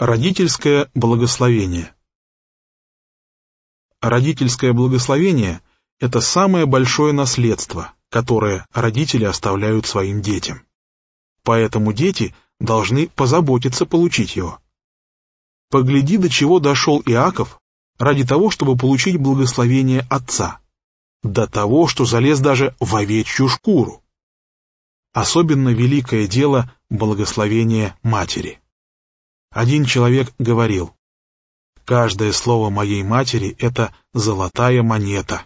Родительское благословение. Родительское благословение – это самое большое наследство, которое родители оставляют своим детям. Поэтому дети должны позаботиться получить его. Погляди, до чего дошел Иаков ради того, чтобы получить благословение отца. До того, что залез даже в овечью шкуру. Особенно великое дело благословения матери. Один человек говорил: «Каждое слово моей матери — это золотая монета».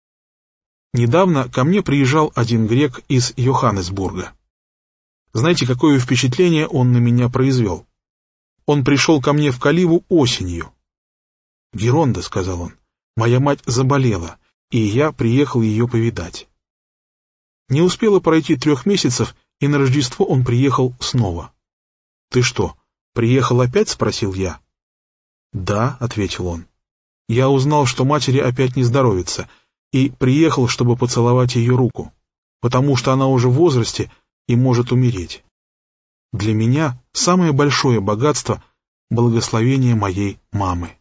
Недавно ко мне приезжал один грек из Йоханнесбурга. Знаете, какое впечатление он на меня произвел? Он пришел ко мне в Каливу осенью. «Геронда», — сказал он, — «моя мать заболела, и я приехал ее повидать». Не успело пройти 3 месяцев, и на Рождество он приехал снова. «Ты что, приехал опять?» — спросил я. «Да», — ответил он. «Я узнал, что матери опять не здоровится, и приехал, чтобы поцеловать ее руку, потому что она уже в возрасте и может умереть. Для меня самое большое богатство — благословение моей мамы».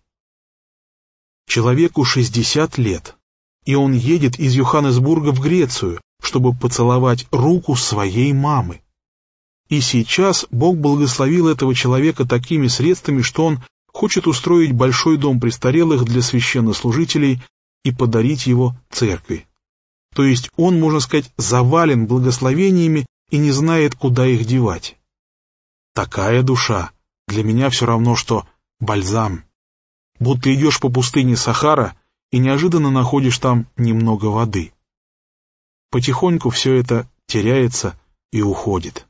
Человеку 60 лет, и он едет из Йоханнесбурга в Грецию, чтобы поцеловать руку своей мамы. И сейчас Бог благословил этого человека такими средствами, что он хочет устроить большой дом престарелых для священнослужителей и подарить его церкви. То есть он, можно сказать, завален благословениями и не знает, куда их девать. Такая душа для меня все равно, что бальзам. Будто идешь по пустыне Сахара и неожиданно находишь там немного воды. Потихоньку все это теряется и уходит.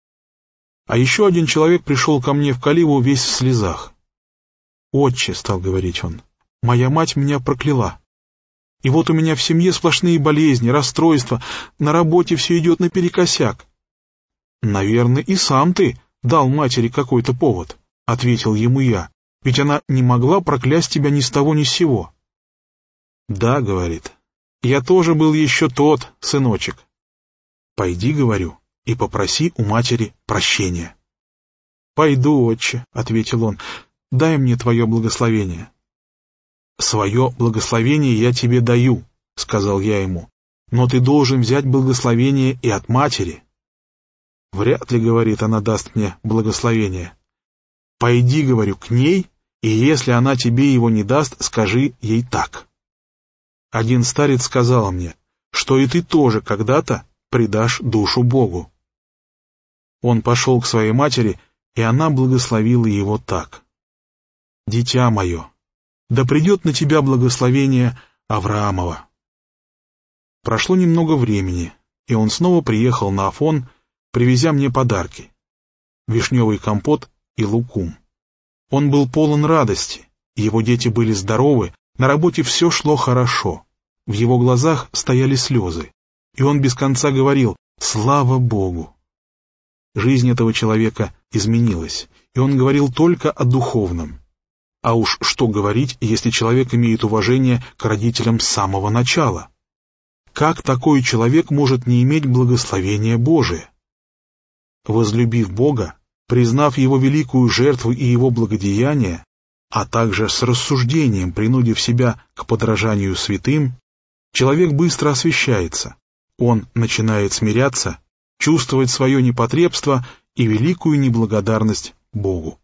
А еще один человек пришел ко мне в Каливу весь в слезах. «Отче», — стал говорить он, — «моя мать меня прокляла. И вот у меня в семье сплошные болезни, расстройства, на работе все идет наперекосяк». «Наверное, и сам ты дал матери какой-то повод», — ответил ему я, — «ведь она не могла проклясть тебя ни с того ни с сего». «Да», — говорит, — «я тоже был еще тот, сыночек». «Пойди, — говорю, — и попроси у матери прощения». «Пойду, отче», — ответил он, — «дай мне твое благословение». «Свое благословение я тебе даю», — сказал я ему, — «но ты должен взять благословение и от матери». «Вряд ли, — говорит, — она даст мне благословение». «Пойди, — говорю, — к ней, и если она тебе его не даст, скажи ей так». Один старец сказал мне, что и ты тоже когда-то предашь душу Богу. Он пошел к своей матери, и она благословила его так: «Дитя мое, да придет на тебя благословение Авраамова». Прошло немного времени, и он снова приехал на Афон, привезя мне подарки — вишневый компот и лукум. Он был полон радости, его дети были здоровы, на работе все шло хорошо, в его глазах стояли слезы, и он без конца говорил: «Слава Богу!». Жизнь этого человека изменилась, и он говорил только о духовном. А уж что говорить, если человек имеет уважение к родителям с самого начала? Как такой человек может не иметь благословения Божия? Возлюбив Бога, признав Его великую жертву и Его благодеяние, а также с рассуждением принудив себя к подражанию святым, человек быстро освящается, он начинает смиряться, чувствовать свое непотребство и великую неблагодарность Богу.